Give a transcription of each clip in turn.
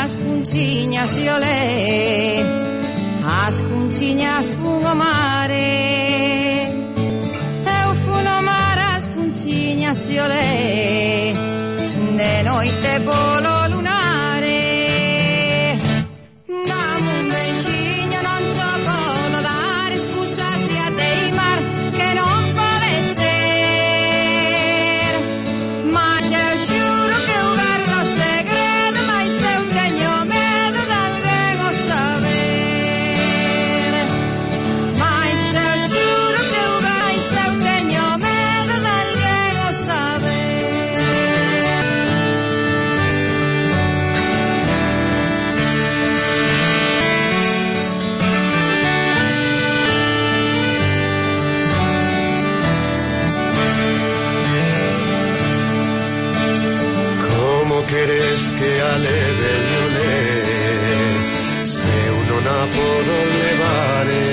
as cunciñas e olé, as cunciñas fun o mare, eu fun o mar as cunciñas e olé, de noite polo lunare, dame un beixiño non so podo dar, excusas de ateimar que non pode ser, mas eu xuro que eu guardo o segredo, mas eu teño medo de alguén o saber, mas eu xuro que eu teño medo de alguén o saber. Queres que aleve yo le, se uno na podo levare.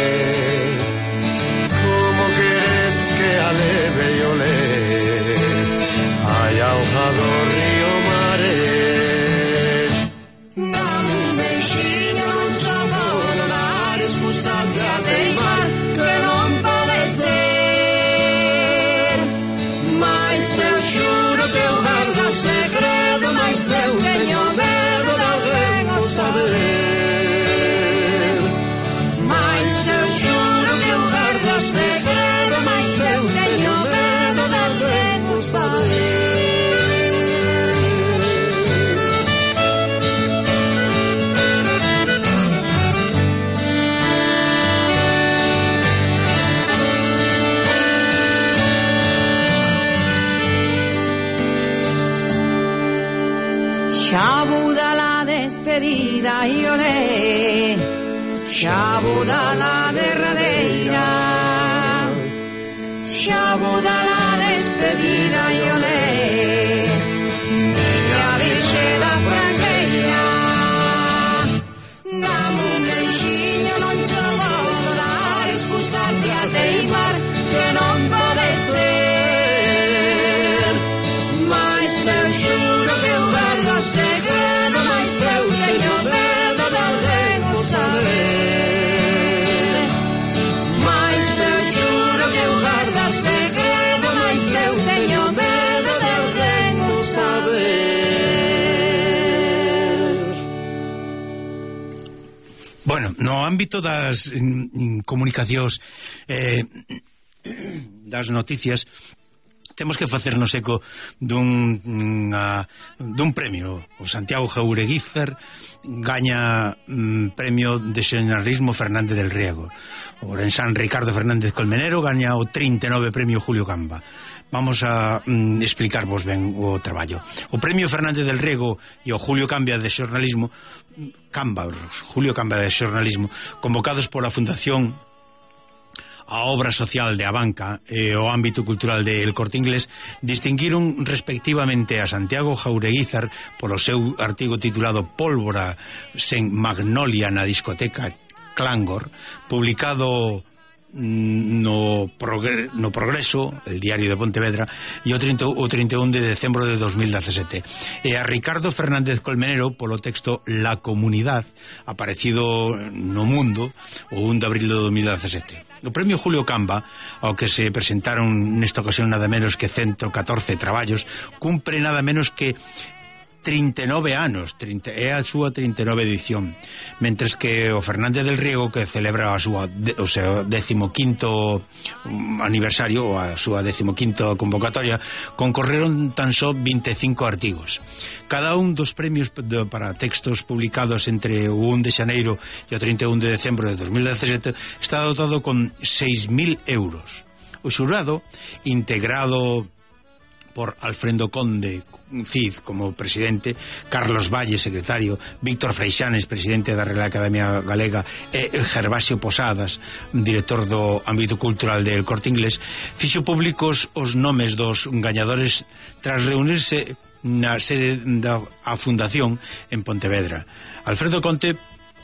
Como queres que aleve yo le, hai ahogado río mare. Dame un beixiño non so podo dar, excusas de ateimar que non pode ser, mas eu xuro que eu guardo o segredo, mas eu teño medo de alguén o saber, mas eu xuro que eu guardo o segredo, mas eu teño medo de alguén o saber. Xa vou da la despedida e olé, xa vou da la derradeira, xa vou da la despedida e olé, miña virxe da franqueira, dame un beixiño non cho podo dar, excusas de ateimar que non pode ser, mas eu xuro que eu guardo o segredo, mas eu teño medo de alguén o saber, mas eu xuro que eu guardo o segredo, mas eu teño medo de alguén o saber. Bueno, no ámbito das comunicacións das noticias, temos que facernos eco dun premio. O Santiago Jaureguizar gaña premio de xornalismo Fernández del Riego. O Ourensán Ricardo Fernández Colmenero gaña o 39 premio Julio Camba. Vamos a explicarvos ben o traballo. O premio Fernández del Riego e o Julio Camba de xornalismo, Julio Camba de xornalismo, convocados pola Fundación a Obra Social de Abanca e o ámbito cultural de El Corte Inglés, distinguiron respectivamente a Santiago Jaureguizar polo seu artigo titulado Pólvora sen Magnolia na discoteca Clangor, publicado no Progreso, el diario de Pontevedra, e o 31 de decembro de 2017, e a Ricardo Fernández Colmenero polo texto La Comunidad, aparecido no Mundo o 1 de abril de 2017. O premio Julio Camba, ao que se presentaron nesta ocasión nada menos que 114 traballos, cumpre nada menos que 39 anos, é a súa 39 edición, mentres que o Fernández del Riego, que celebra o seu 15º aniversario, ou a súa 15ª convocatoria, concorreron tan só 25 artigos. Cada un dos premios para textos publicados entre o 1 de xaneiro e o 31 de decembro de 2017 está dotado con 6.000 euros. O xurado, integrado por Alfredo Conde Cid como presidente, Carlos Valle, secretario, Víctor Freixanes, presidente da Real Academia Galega, e Gervasio Posadas, director do ámbito cultural del Corte Inglés, fixo públicos os nomes dos gañadores tras reunirse na sede da Fundación en Pontevedra. Alfredo Conde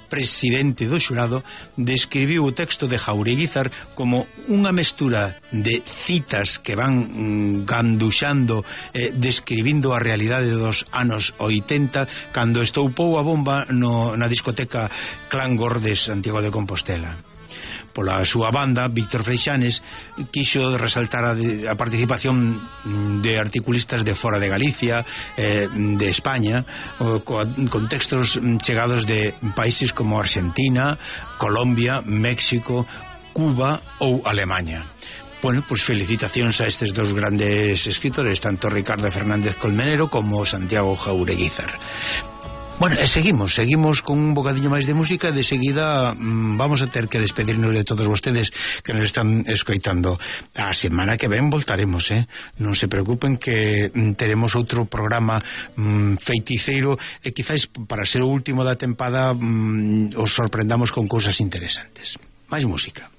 presidente do xurado, describiu o texto de Jaureguizar como unha mestura de citas que van ganduxando, describindo a realidade dos anos 80, cando estoupou a bomba na discoteca Clan Gordes, Santiago de Compostela. Pola súa banda, Víctor Freixanes quixo resaltar a participación de articulistas de fora de Galicia, de España, con textos chegados de países como Argentina, Colombia, México, Cuba ou Alemania. Bueno, pues felicitacións a estes dos grandes escritores, tanto Ricardo Fernández Colmenero como Santiago Jaureguizar. Bueno, e seguimos con un bocadiño máis de música. De seguida vamos a ter que despedirnos de todos vostedes que nos están escoitando. A semana que ven voltaremos, non se preocupen, que teremos outro programa feiticeiro, e quizáis para ser o último da tempada os sorprendamos con cousas interesantes. Máis música.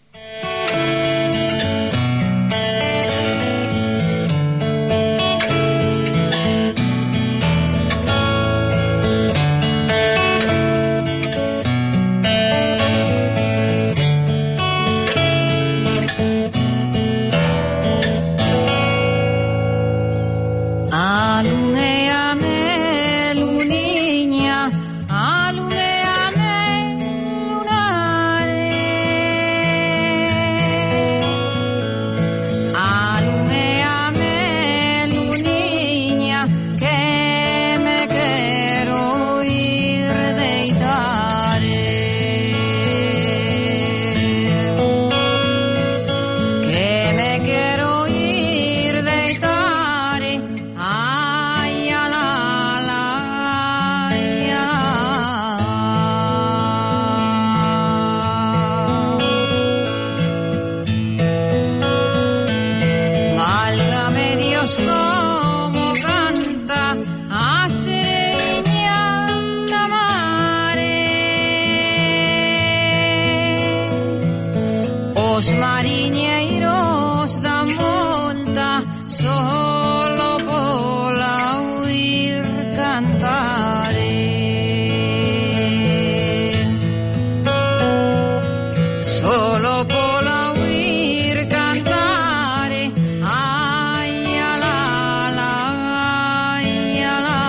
Os mariñeiros dan volta solo pola oír cantare, solo pola oír cantare. Ai ala la, ai ala.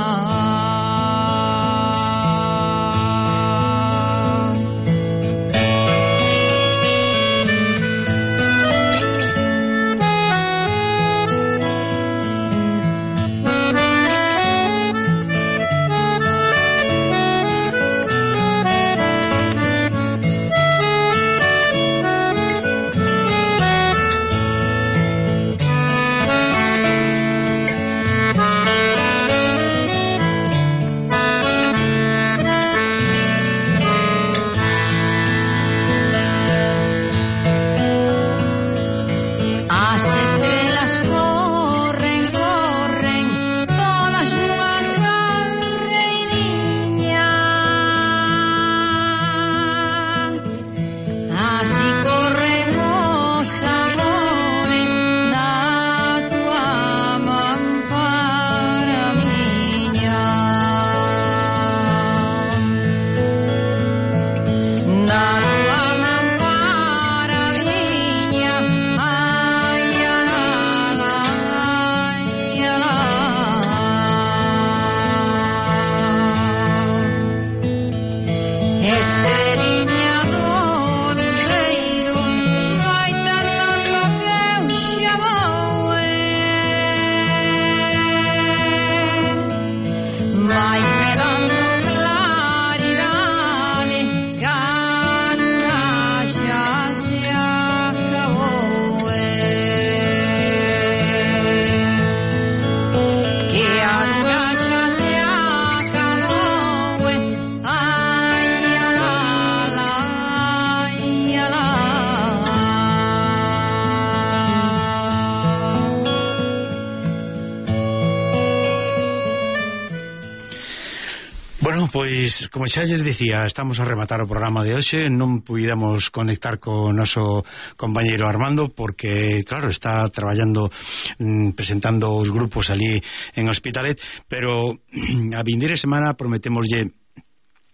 Pois, como xa lles dicía, estamos a rematar o programa de hoxe. Non pudemos conectar co noso compañeiro Armando porque, claro, está traballando presentando os grupos ali en Hospitalet, pero a vindeira semana prometémoslle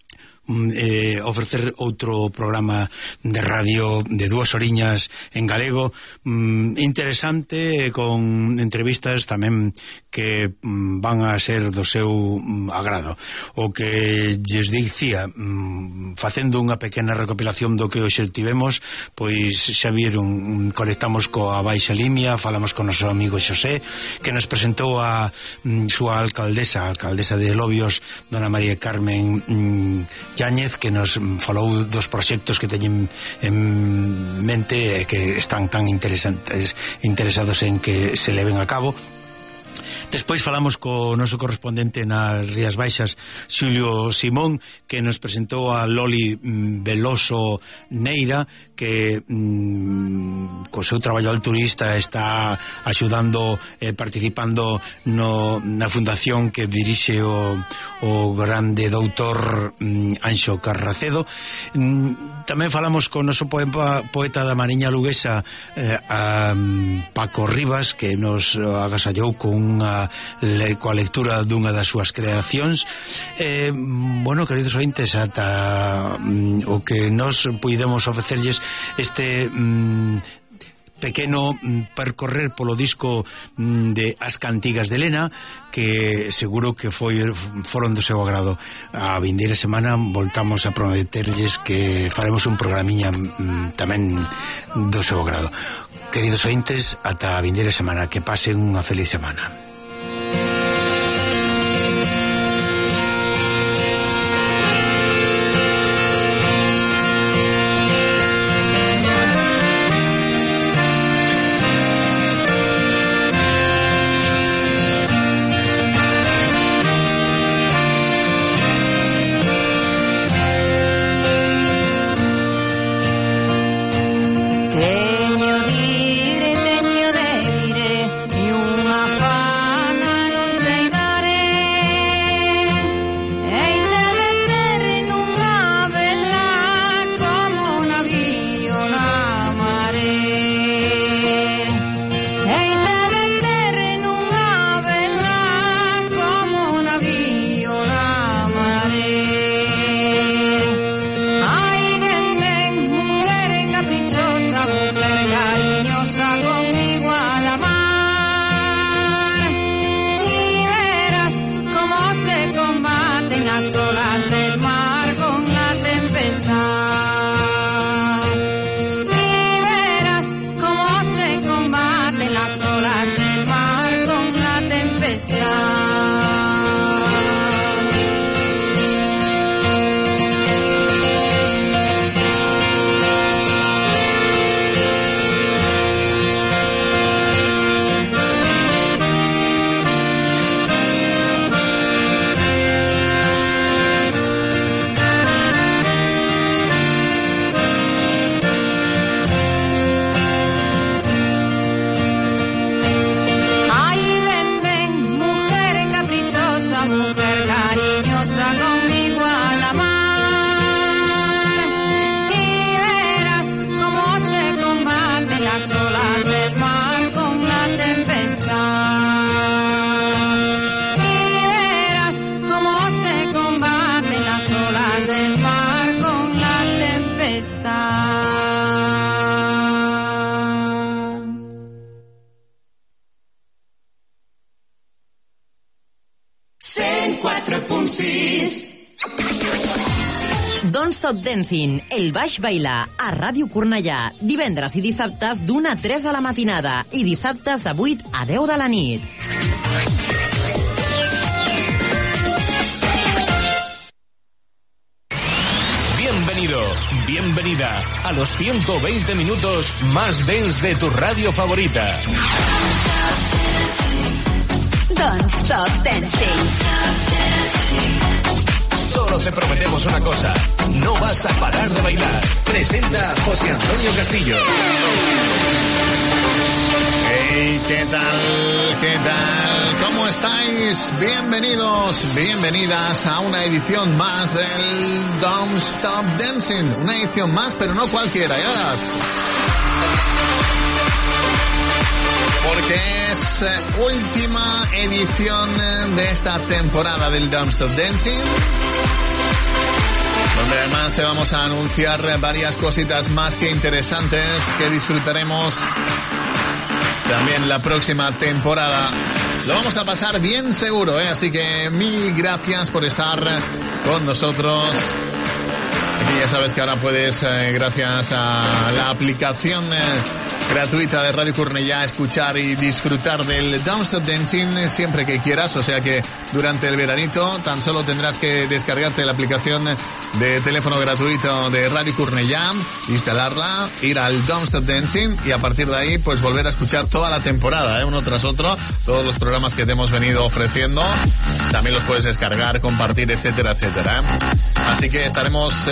ofrecer outro programa de radio de 2 horiñas en galego, interesante, con entrevistas tamén que van a ser do seu agrado. O que lles dicía, facendo unha pequena recopilación do que hoxe tivemos, pois xa viron, conectamos coa Baixa Limia, falamos con o noso amigo Xosé, que nos presentou a súa alcaldesa de Lobios, dona María Carmen Yáñez, que nos falou dos proxectos que teñen en mente e que están tan interesados en que se leven a cabo. Despois falamos co noso correspondente nas Rías Baixas, Xulio Simón, que nos presentou a Loli Veloso Neira, que co seu traballo altruista está axudando, participando na fundación que dirixe o grande doutor Anxo Carracedo. Tamén falamos con o noso poeta da Mariña Luguesa, Paco Rivas, que nos agasallou coa lectura dunha das súas creacións. Bueno, queridos ointes, ata o que nos puidemos ofrecerlles este pequeno percorrer polo disco de As Cantigas de Lena, que seguro que foron do seu agrado. A vindeira semana voltamos a prometerlles que faremos un programiña tamén do seu agrado. Queridos ointes, ata a vindeira semana, que pasen unha feliz semana. Teño de vire e unha fana non chegaré, hei de meter nunha vela como un navío na maré, hei de meter nunha vela como un navío na maré. Mujer cariñosa conmigo a la mar, y verás cómo se combaten las olas del mar con la tempestad, y verás cómo se combaten las olas del mar con la tempestad. Mujer cariñosa conmigo a la mar, y verás cómo se combaten las olas del mar con la tempestad, y verás cómo se combaten las olas del mar con la tempestad. 104.6. Don't Stop Dancing, el baix bailar, a Ràdio Cornellà, divendres i dissabtes d'1 a 3 de la matinada i dissabtes de 8 a 10 de la nit. Bienvenido, bienvenida a los 120 minutos más dance de tu radio favorita. Don't Stop Dancing. Solo te prometemos una cosa, no vas a parar de bailar. Presenta José Antonio Castillo. Hey, ¿qué tal? ¿Qué tal? ¿Cómo estáis? Bienvenidos, bienvenidas a una edición más del Don't Stop Dancing. Una edición más, pero no cualquiera, ya verás. Porque es última edición de esta temporada del Don't Stop Dancing. donde además te vamos a anunciar varias cositas más que interesantes que disfrutaremos también la próxima temporada. Lo vamos a pasar bien seguro, ¿eh? Así que mil gracias por estar con nosotros. Aquí ya sabes que ahora puedes, gracias a la aplicación gratuita de Radio Cornellá, escuchar y disfrutar del Don't Stop Dancing siempre que quieras. O sea que durante el veranito tan solo tendrás que descargarte la aplicación de teléfono gratuito de Radio Cornellá, instalarla, ir al Don't Stop Dancing y a partir de ahí pues volver a escuchar toda la temporada, uno tras otro, todos los programas que te hemos venido ofreciendo. También los puedes descargar, compartir, etcétera, etcétera. Así que estaremos